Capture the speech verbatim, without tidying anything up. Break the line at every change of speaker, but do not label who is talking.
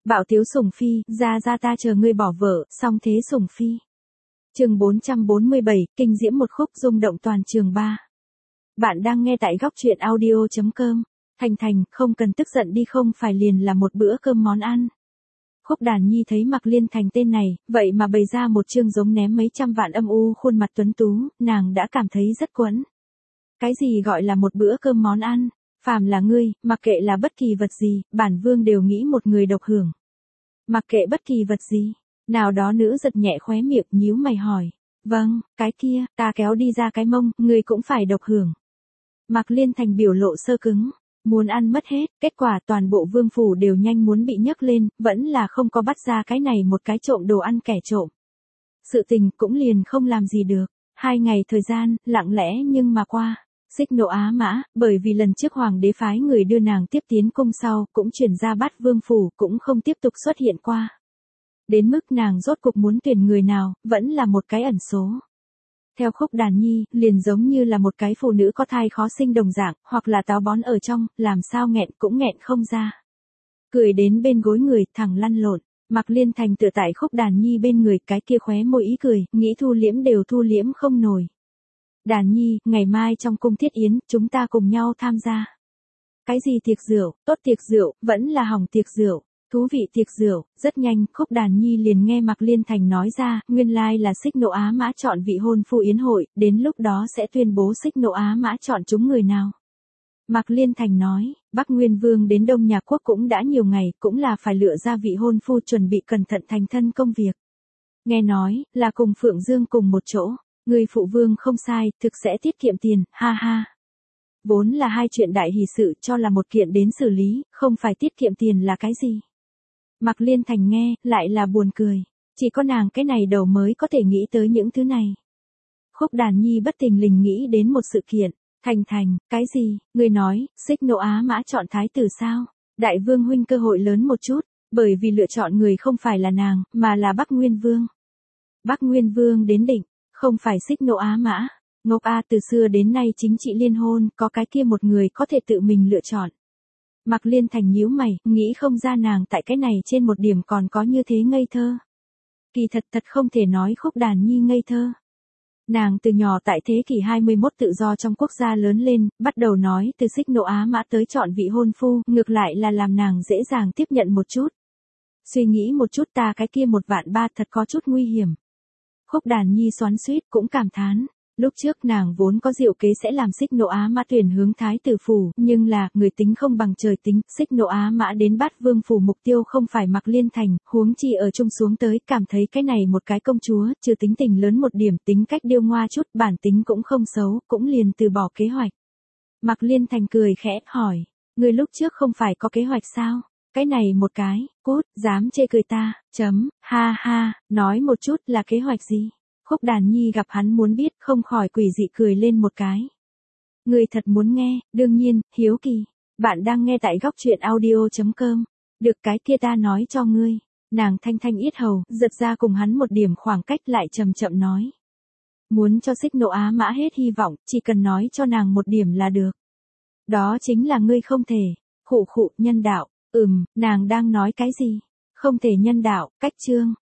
Bạo tiếu sủng phi, ra ra ta chờ ngươi bỏ vợ, song thế sủng phi. Chương bốn trăm bốn mươi bảy, kinh diễm một khúc rung động toàn trường ba. Bạn đang nghe tại góc truyện audio chấm com. Thành Thành, không cần tức giận đi, không phải liền là một bữa cơm món ăn. Khúc Đàn Nhi thấy Mạc Liên Thành tên này, vậy mà bày ra một chương giống ném mấy trăm vạn âm u khuôn mặt tuấn tú, nàng đã cảm thấy rất quẫn. Cái gì gọi là một bữa cơm món ăn? Phàm là ngươi, mặc kệ là bất kỳ vật gì, bản vương đều nghĩ một người độc hưởng. Mặc kệ bất kỳ vật gì, nào đó nữ giật nhẹ khóe miệng nhíu mày hỏi. Vâng, cái kia, ta kéo đi ra cái mông, ngươi cũng phải độc hưởng. Mạc Liên Thành biểu lộ sơ cứng, muốn ăn mất hết, kết quả toàn bộ vương phủ đều nhanh muốn bị nhấc lên, vẫn là không có bắt ra cái này một cái trộm đồ ăn kẻ trộm. Sự tình cũng liền không làm gì được, hai ngày thời gian, lặng lẽ nhưng mà qua. Xích Nộ Á Mã, bởi vì lần trước hoàng đế phái người đưa nàng tiếp tiến cung sau, cũng chuyển ra Bát Vương phủ, cũng không tiếp tục xuất hiện qua. Đến mức nàng rốt cục muốn tuyển người nào, vẫn là một cái ẩn số. Theo Khúc Đàn Nhi, liền giống như là một cái phụ nữ có thai khó sinh đồng dạng, hoặc là táo bón ở trong, làm sao nghẹn cũng nghẹn không ra. Cười đến bên gối người, thẳng lăn lộn. Mạc Liên Thành tựa tại Khúc Đàn Nhi bên người, cái kia khóe môi ý cười, nghĩ thu liễm đều thu liễm không nổi. Đàn Nhi, ngày mai trong cung thiết yến, chúng ta cùng nhau tham gia. Cái gì tiệc rượu, tốt tiệc rượu, vẫn là hỏng tiệc rượu, thú vị tiệc rượu. Rất nhanh, Khúc Đàn Nhi liền nghe Mạc Liên Thành nói ra, nguyên lai là Xích Nộ Á Mã chọn vị hôn phu yến hội, đến lúc đó sẽ tuyên bố Xích Nộ Á Mã chọn chúng người nào. Mạc Liên Thành nói, Bắc Nguyên Vương đến Đông Nhà Quốc cũng đã nhiều ngày, cũng là phải lựa ra vị hôn phu chuẩn bị cẩn thận thành thân công việc. Nghe nói, là cùng Phượng Dương cùng một chỗ. Người phụ vương không sai, thực sẽ tiết kiệm tiền, ha ha. Vốn là hai chuyện đại hỷ sự cho là một kiện đến xử lý, không phải tiết kiệm tiền là cái gì. Mạc Liên Thành nghe, lại là buồn cười. Chỉ có nàng cái này đầu mới có thể nghĩ tới những thứ này. Khúc Đàn Nhi bất tình lình nghĩ đến một sự kiện. Thành Thành, cái gì, người nói, Xích Nộ Á Mã chọn thái tử sao? Đại vương huynh cơ hội lớn một chút, bởi vì lựa chọn người không phải là nàng, mà là Bắc Nguyên Vương. Bắc Nguyên Vương đến đỉnh. Không phải Xích Nộ Á Mã. Ngốc A, từ xưa đến nay chính trị liên hôn, có cái kia một người có thể tự mình lựa chọn. Mạc Liên Thành nhíu mày, nghĩ không ra nàng tại cái này trên một điểm còn có như thế ngây thơ. Kỳ thật thật không thể nói Khúc Đàn Nhi ngây thơ. Nàng từ nhỏ tại thế kỷ hai mươi mốt tự do trong quốc gia lớn lên, bắt đầu nói từ Xích Nộ Á Mã tới chọn vị hôn phu, ngược lại là làm nàng dễ dàng tiếp nhận một chút. Suy nghĩ một chút, ta cái kia một vạn ba thật có chút nguy hiểm. Khúc Đàn Nhi xoắn xuýt cũng cảm thán, lúc trước nàng vốn có diệu kế sẽ làm Xích Nộ Á Mã tuyển hướng thái tử phủ, nhưng là, người tính không bằng trời tính, Xích Nộ Á Mã đến Bát Vương phủ mục tiêu không phải Mạc Liên Thành, huống chi ở chung xuống tới, cảm thấy cái này một cái công chúa, trừ tính tình lớn một điểm, tính cách điêu ngoa chút, bản tính cũng không xấu, cũng liền từ bỏ kế hoạch. Mạc Liên Thành cười khẽ, hỏi, người lúc trước không phải có kế hoạch sao? Cái này một cái, cút, dám chê cười ta, chấm, ha ha, nói một chút là kế hoạch gì? Khúc Đàn Nhi gặp hắn muốn biết, không khỏi quỷ dị cười lên một cái. Người thật muốn nghe, đương nhiên, hiếu kỳ. Bạn đang nghe tại góc truyện audio chấm com. Được, cái kia ta nói cho ngươi. Nàng thanh thanh yết hầu, giật ra cùng hắn một điểm khoảng cách lại chậm chậm nói. Muốn cho Xích Nộ Á Mã hết hy vọng, chỉ cần nói cho nàng một điểm là được. Đó chính là ngươi không thể. Khụ khụ, nhân đạo. Ừm, nàng đang nói cái gì? Không thể nhân đạo, cách chương.